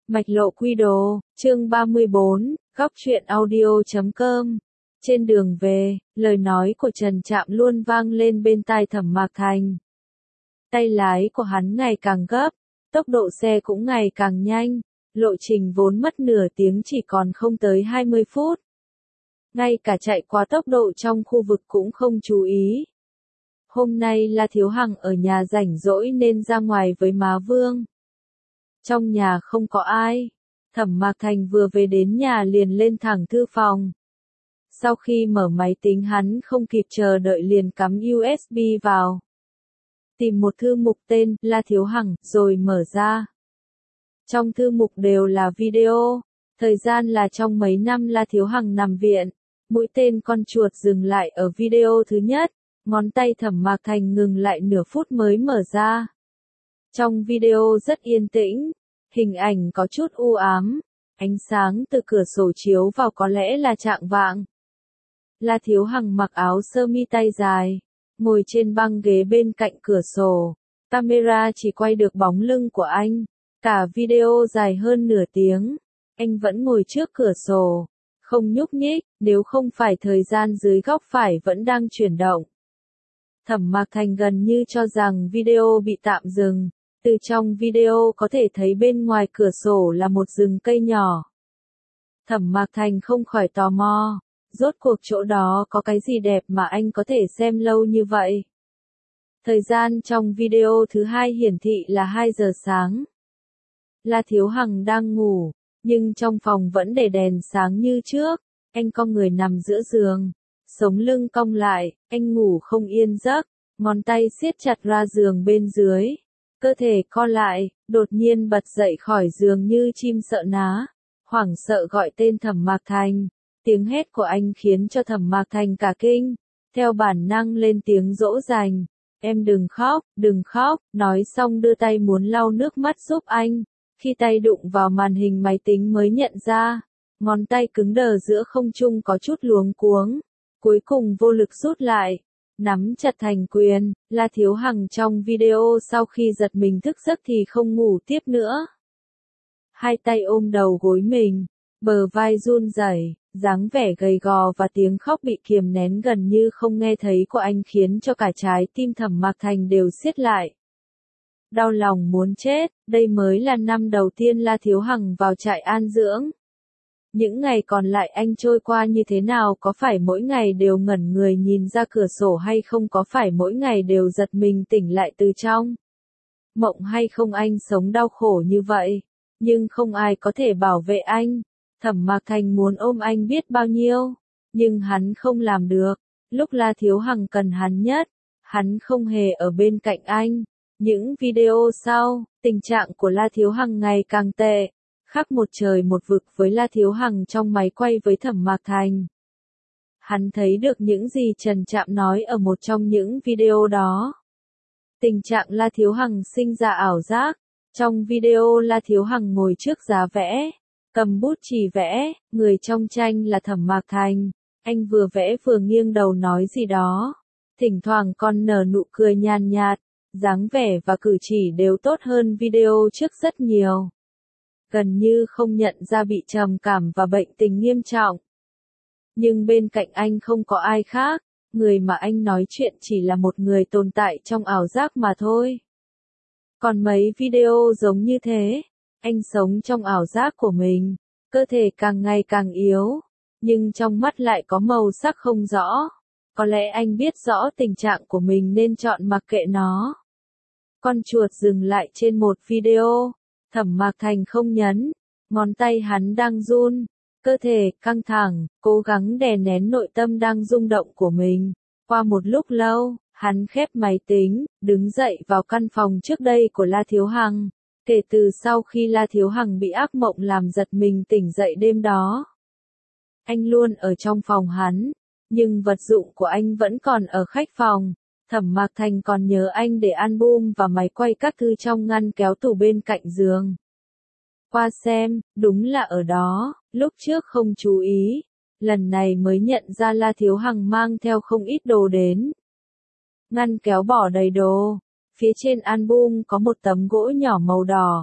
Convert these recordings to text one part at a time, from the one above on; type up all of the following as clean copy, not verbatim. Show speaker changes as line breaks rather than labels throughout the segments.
Mạch lộ quy đồ, chương 34, góc truyện audio.com. Trên đường về, lời nói của Trần Trạm luôn vang lên bên tai Thẩm Mạc Thành. Tay lái của hắn ngày càng gấp, tốc độ xe cũng ngày càng nhanh, lộ trình vốn mất nửa tiếng chỉ còn không tới 20 phút. Ngay cả chạy quá tốc độ trong khu vực cũng không chú ý. Hôm nay La Thiếu Hằng ở nhà rảnh rỗi nên ra ngoài với má Vương. Trong nhà không có ai, Thẩm Mạc Thành vừa về đến nhà liền lên thẳng thư phòng. Sau khi mở máy tính hắn không kịp chờ đợi liền cắm USB vào. Tìm một thư mục tên La Thiếu Hằng rồi mở ra. Trong thư mục đều là video, thời gian là trong mấy năm La Thiếu Hằng nằm viện. Mũi tên con chuột dừng lại ở video thứ nhất, ngón tay Thẩm Mạc Thành ngừng lại nửa phút mới mở ra. Trong video rất yên tĩnh, hình ảnh có chút u ám, ánh sáng từ cửa sổ chiếu vào có lẽ là chạng vạng. La Thiếu Hằng mặc áo sơ mi tay dài, ngồi trên băng ghế bên cạnh cửa sổ, camera chỉ quay được bóng lưng của anh. Cả video dài hơn nửa tiếng, anh vẫn ngồi trước cửa sổ, không nhúc nhích, nếu không phải thời gian dưới góc phải vẫn đang chuyển động. Thẩm Mạc Thành gần như cho rằng video bị tạm dừng, từ trong video có thể thấy bên ngoài cửa sổ là một rừng cây nhỏ. Thẩm Mạc Thành không khỏi tò mò, rốt cuộc chỗ đó có cái gì đẹp mà anh có thể xem lâu như vậy. Thời gian trong video thứ hai hiển thị là 2 giờ sáng. La Thiếu Hằng đang ngủ, nhưng trong phòng vẫn để đèn sáng như trước, anh cong người nằm giữa giường, sống lưng cong lại, anh ngủ không yên giấc, ngón tay siết chặt ra giường bên dưới, cơ thể co lại, đột nhiên bật dậy khỏi giường như chim sợ ná, hoảng sợ gọi tên Thẩm Mạc Thành. Tiếng hét của anh khiến cho Thẩm Mạc Thành cả kinh, theo bản năng lên tiếng dỗ dành, em đừng khóc, nói xong đưa tay muốn lau nước mắt giúp anh. Khi tay đụng vào màn hình máy tính mới nhận ra, ngón tay cứng đờ giữa không trung có chút luống cuống, cuối cùng vô lực rút lại, nắm chặt thành quyền. La Thiếu Hằng trong video sau khi giật mình thức giấc thì không ngủ tiếp nữa. Hai tay ôm đầu gối mình, bờ vai run rẩy, dáng vẻ gầy gò và tiếng khóc bị kiềm nén gần như không nghe thấy của anh khiến cho cả trái tim Thẩm Mạc Thành đều siết lại. Đau lòng muốn chết, đây mới là năm đầu tiên La Thiếu Hằng vào trại an dưỡng. Những ngày còn lại anh trôi qua như thế nào, có phải mỗi ngày đều ngẩn người nhìn ra cửa sổ hay không, có phải mỗi ngày đều giật mình tỉnh lại từ trong mộng hay không, anh sống đau khổ như vậy, nhưng không ai có thể bảo vệ anh. Thẩm Mạc Thành muốn ôm anh biết bao nhiêu, nhưng hắn không làm được. Lúc La Thiếu Hằng cần hắn nhất, hắn không hề ở bên cạnh anh. Những video sau, tình trạng của La Thiếu Hằng ngày càng tệ, khác một trời một vực với La Thiếu Hằng trong máy quay với Thẩm Mạc Thành. Hắn thấy được những gì Trần Trạm nói ở một trong những video đó. Tình trạng La Thiếu Hằng sinh ra ảo giác. Trong video La Thiếu Hằng ngồi trước giá vẽ, cầm bút chì vẽ, người trong tranh là Thẩm Mạc Thành. Anh vừa vẽ vừa nghiêng đầu nói gì đó, thỉnh thoảng còn nở nụ cười nhàn nhạt. Dáng vẻ và cử chỉ đều tốt hơn video trước rất nhiều. Gần như không nhận ra bị trầm cảm và bệnh tình nghiêm trọng. Nhưng bên cạnh anh không có ai khác, người mà anh nói chuyện chỉ là một người tồn tại trong ảo giác mà thôi. Còn mấy video giống như thế, anh sống trong ảo giác của mình, cơ thể càng ngày càng yếu, nhưng trong mắt lại có màu sắc không rõ. Có lẽ anh biết rõ tình trạng của mình nên chọn mặc kệ nó. Con chuột dừng lại trên một video, Thẩm Mạc Thành không nhấn, ngón tay hắn đang run, cơ thể căng thẳng, cố gắng đè nén nội tâm đang rung động của mình. Qua một lúc lâu, hắn khép máy tính, đứng dậy vào căn phòng trước đây của La Thiếu Hằng. Kể từ sau khi La Thiếu Hằng bị ác mộng làm giật mình tỉnh dậy đêm đó, anh luôn ở trong phòng hắn, nhưng vật dụng của anh vẫn còn ở khách phòng. Thẩm Mạc Thành còn nhớ anh để album và máy quay các thư trong ngăn kéo tủ bên cạnh giường. Qua xem, đúng là ở đó, lúc trước không chú ý, lần này mới nhận ra La Thiếu Hằng mang theo không ít đồ đến. Ngăn kéo bỏ đầy đồ, phía trên album có một tấm gỗ nhỏ màu đỏ,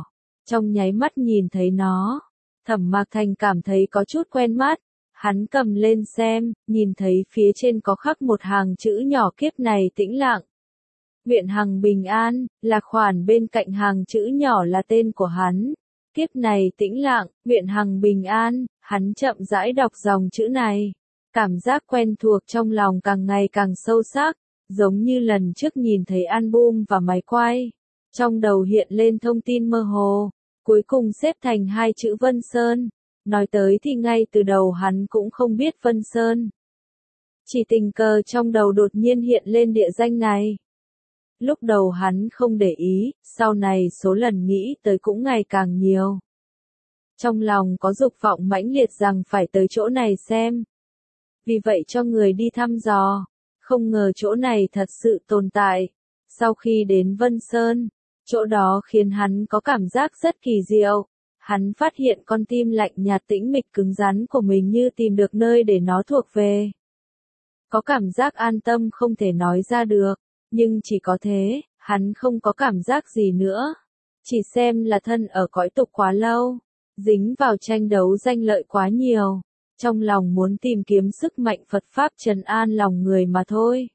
Trong nháy mắt nhìn thấy nó, Thẩm Mạc Thành cảm thấy có chút quen mắt. Hắn cầm lên xem, nhìn thấy phía trên có khắc một hàng chữ nhỏ kiếp này tĩnh lặng. Nguyện hằng bình an, là khoản bên cạnh hàng chữ nhỏ là tên của hắn. Kiếp này tĩnh lặng, nguyện hằng bình an, hắn chậm rãi đọc dòng chữ này. Cảm giác quen thuộc trong lòng càng ngày càng sâu sắc, giống như lần trước nhìn thấy album và máy quay. Trong đầu hiện lên thông tin mơ hồ, cuối cùng xếp thành hai chữ Vân Sơn. Nói tới thì ngay từ đầu hắn cũng không biết Vân Sơn. Chỉ tình cờ trong đầu đột nhiên hiện lên địa danh này. Lúc đầu hắn không để ý, sau này số lần nghĩ tới cũng ngày càng nhiều. Trong lòng có dục vọng mãnh liệt rằng phải tới chỗ này xem. Vì vậy cho người đi thăm dò, không ngờ chỗ này thật sự tồn tại. Sau khi đến Vân Sơn, chỗ đó khiến hắn có cảm giác rất kỳ diệu. Hắn phát hiện con tim lạnh nhạt tĩnh mịch cứng rắn của mình như tìm được nơi để nó thuộc về. Có cảm giác an tâm không thể nói ra được, nhưng chỉ có thế, hắn không có cảm giác gì nữa. Chỉ xem là thân ở cõi tục quá lâu, dính vào tranh đấu danh lợi quá nhiều, trong lòng muốn tìm kiếm sức mạnh Phật Pháp trấn an lòng người mà thôi.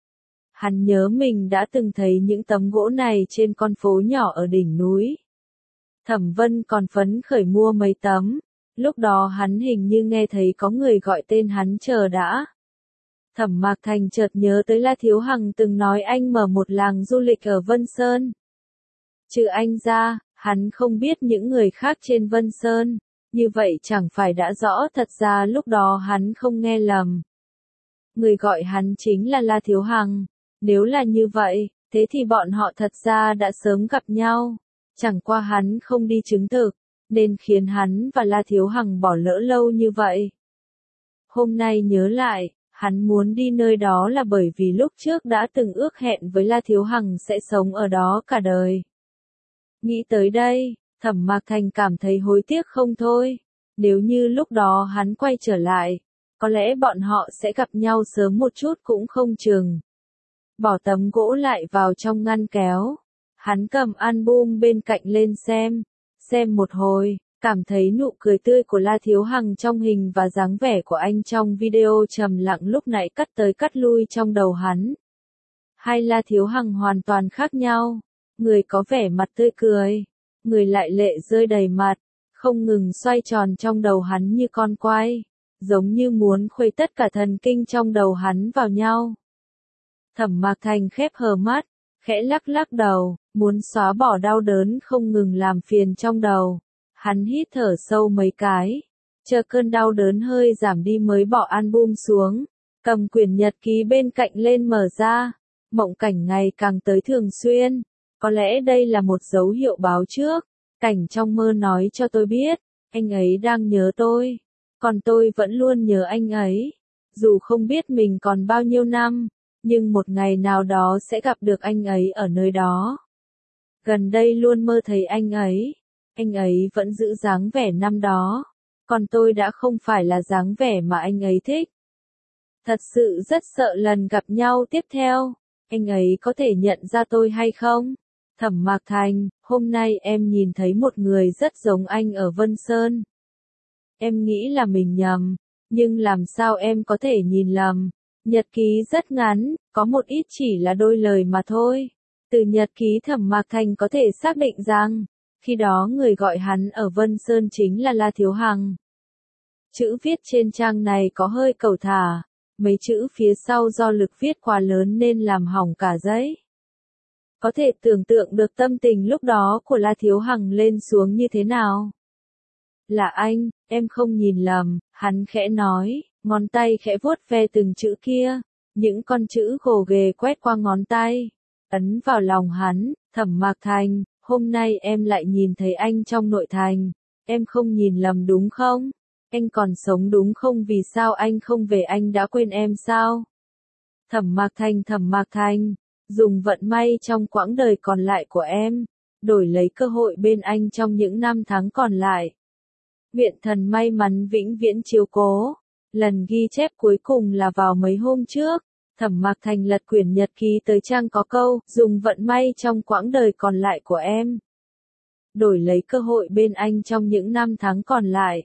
Hắn nhớ mình đã từng thấy những tấm gỗ này trên con phố nhỏ ở đỉnh núi. Thẩm Vân còn phấn khởi mua mấy tấm, lúc đó hắn hình như nghe thấy có người gọi tên hắn chờ đã. Thẩm Mạc Thành chợt nhớ tới La Thiếu Hằng từng nói anh mở một làng du lịch ở Vân Sơn. Trừ anh ra, hắn không biết những người khác trên Vân Sơn, như vậy chẳng phải đã rõ thật ra lúc đó hắn không nghe lầm. Người gọi hắn chính là La Thiếu Hằng, nếu là như vậy, thế thì bọn họ thật ra đã sớm gặp nhau. Chẳng qua hắn không đi chứng thực, nên khiến hắn và La Thiếu Hằng bỏ lỡ lâu như vậy. Hôm nay nhớ lại, hắn muốn đi nơi đó là bởi vì lúc trước đã từng ước hẹn với La Thiếu Hằng sẽ sống ở đó cả đời. Nghĩ tới đây, Thẩm Mạc Thành cảm thấy hối tiếc không thôi. Nếu như lúc đó hắn quay trở lại, có lẽ bọn họ sẽ gặp nhau sớm một chút cũng không chừng. Bỏ tấm gỗ lại vào trong ngăn kéo. Hắn cầm album bên cạnh lên xem một hồi, cảm thấy nụ cười tươi của La Thiếu Hằng trong hình và dáng vẻ của anh trong video trầm lặng lúc nãy cắt tới cắt lui trong đầu hắn. Hai La Thiếu Hằng hoàn toàn khác nhau, người có vẻ mặt tươi cười, người lại lệ rơi đầy mặt, không ngừng xoay tròn trong đầu hắn như con quay, giống như muốn khuấy tất cả thần kinh trong đầu hắn vào nhau. Thẩm Mạc Thành khép hờ mắt, khẽ lắc lắc đầu, muốn xóa bỏ đau đớn không ngừng làm phiền trong đầu. Hắn hít thở sâu mấy cái, chờ cơn đau đớn hơi giảm đi mới bỏ album xuống, cầm quyển nhật ký bên cạnh lên mở ra. Mộng cảnh ngày càng tới thường xuyên, có lẽ đây là một dấu hiệu báo trước. Cảnh trong mơ nói cho tôi biết, anh ấy đang nhớ tôi, còn tôi vẫn luôn nhớ anh ấy. Dù không biết mình còn bao nhiêu năm, nhưng một ngày nào đó sẽ gặp được anh ấy ở nơi đó. Gần đây luôn mơ thấy anh ấy vẫn giữ dáng vẻ năm đó, còn tôi đã không phải là dáng vẻ mà anh ấy thích. Thật sự rất sợ lần gặp nhau tiếp theo, anh ấy có thể nhận ra tôi hay không? Thẩm Mạc Thành, hôm nay em nhìn thấy một người rất giống anh ở Vân Sơn. Em nghĩ là mình nhầm, nhưng làm sao em có thể nhìn lầm? Nhật ký rất ngắn, có một ít chỉ là đôi lời mà thôi. Từ nhật ký Thẩm Mạc Thành có thể xác định rằng, khi đó người gọi hắn ở Vân Sơn chính là La Thiếu Hằng. Chữ viết trên trang này có hơi cẩu thả, mấy chữ phía sau do lực viết quá lớn nên làm hỏng cả giấy. Có thể tưởng tượng được tâm tình lúc đó của La Thiếu Hằng lên xuống như thế nào. Là anh, em không nhìn lầm, hắn khẽ nói, ngón tay khẽ vuốt ve từng chữ kia, những con chữ gồ ghề quét qua ngón tay, ấn vào lòng hắn. Thẩm Mạc Thành, hôm nay em lại nhìn thấy anh trong nội thành, em không nhìn lầm đúng không? Anh còn sống đúng không? Vì sao anh không về? Anh đã quên em sao? Thẩm Mạc Thành, dùng vận may trong quãng đời còn lại của em, đổi lấy cơ hội bên anh trong những năm tháng còn lại. Nguyện thần may mắn vĩnh viễn chiếu cố. Lần ghi chép cuối cùng là vào mấy hôm trước, Thẩm Mạc Thành lật quyển nhật ký tới trang có câu, dùng vận may trong quãng đời còn lại của em. đổi lấy cơ hội bên anh trong những năm tháng còn lại.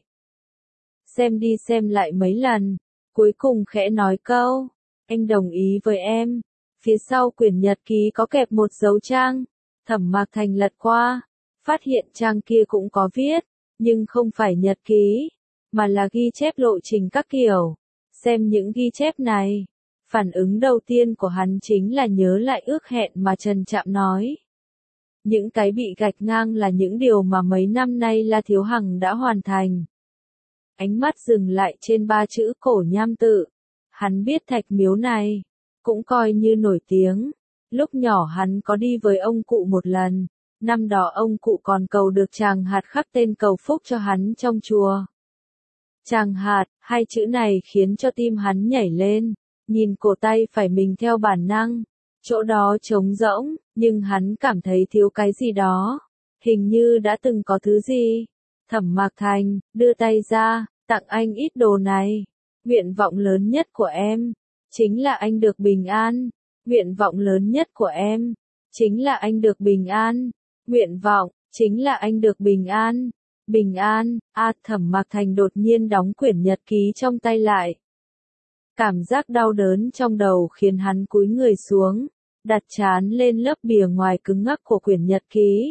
Xem đi xem lại mấy lần, cuối cùng khẽ nói câu, anh đồng ý với em. Phía sau quyển nhật ký có kẹp một dấu trang. Thẩm Mạc Thành lật qua, phát hiện trang kia cũng có viết, nhưng không phải nhật ký, mà là ghi chép lộ trình các kiểu. Xem những ghi chép này, phản ứng đầu tiên của hắn chính là nhớ lại ước hẹn mà Trần Trạm nói. Những cái bị gạch ngang là những điều mà mấy năm nay La Thiếu Hằng đã hoàn thành. Ánh mắt dừng lại trên 3 chữ cổ nham tự. Hắn biết thạch miếu này, cũng coi như nổi tiếng. Lúc nhỏ hắn có đi với ông cụ một lần. Năm đó ông cụ còn cầu được Tràng Hạt khắc tên cầu phúc cho hắn trong chùa. Tràng Hạt, 2 chữ này khiến cho tim hắn nhảy lên. Nhìn cổ tay phải mình theo bản năng. Chỗ đó trống rỗng, nhưng hắn cảm thấy thiếu cái gì đó. Hình như đã từng có thứ gì. Thẩm Mạc Thành, đưa tay ra, tặng anh ít đồ này. Nguyện vọng lớn nhất của em, chính là anh được bình an. Nguyện vọng lớn nhất của em, chính là anh được bình an. Nguyện vọng, chính là anh được bình an. Bình an, Thẩm Mạc Thành đột nhiên đóng quyển nhật ký trong tay lại. Cảm giác đau đớn trong đầu khiến hắn cúi người xuống, đặt trán lên lớp bìa ngoài cứng ngắc của quyển nhật ký.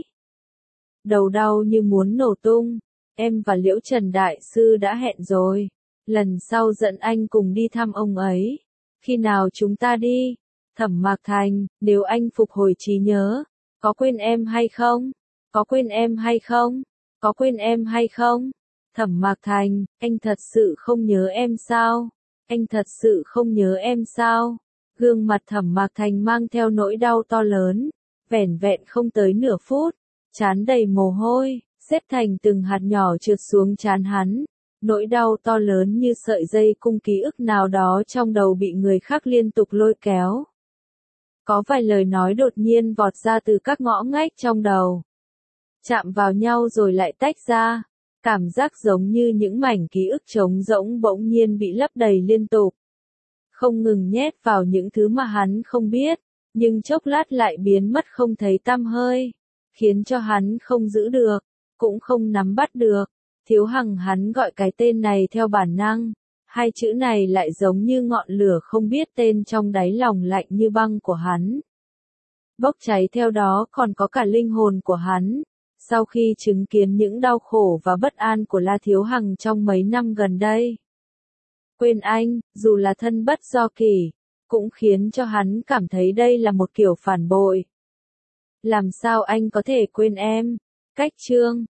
Đầu đau như muốn nổ tung. Em và Liễu Trần Đại Sư đã hẹn rồi. Lần sau dẫn anh cùng đi thăm ông ấy. Khi nào chúng ta đi? Thẩm Mạc Thành, nếu anh phục hồi trí nhớ, có quên em hay không? Có quên em hay không? Có quên em hay không? Thẩm Mạc Thành, anh thật sự không nhớ em sao? Anh thật sự không nhớ em sao? Gương mặt Thẩm Mạc Thành mang theo nỗi đau to lớn, vẻn vẹn không tới nửa phút, trán đầy mồ hôi, xếp thành từng hạt nhỏ trượt xuống trán hắn. Nỗi đau to lớn như sợi dây cung ký ức nào đó trong đầu bị người khác liên tục lôi kéo. Có vài lời nói đột nhiên vọt ra từ các ngõ ngách trong đầu. Chạm vào nhau rồi lại tách ra. Cảm giác giống như những mảnh ký ức trống rỗng bỗng nhiên bị lấp đầy liên tục. Không ngừng nhét vào những thứ mà hắn không biết, nhưng chốc lát lại biến mất không thấy tăm hơi. Khiến cho hắn không giữ được, cũng không nắm bắt được. Thiếu Hằng hắn gọi cái tên này theo bản năng. 2 chữ này lại giống như ngọn lửa không biết tên trong đáy lòng lạnh như băng của hắn. Bốc cháy theo đó còn có cả linh hồn của hắn. Sau khi chứng kiến những đau khổ và bất an của La Thiếu Hằng trong mấy năm gần đây. Quên anh, dù là thân bất do kỷ, cũng khiến cho hắn cảm thấy đây là một kiểu phản bội. Làm sao anh có thể quên em? Cách chương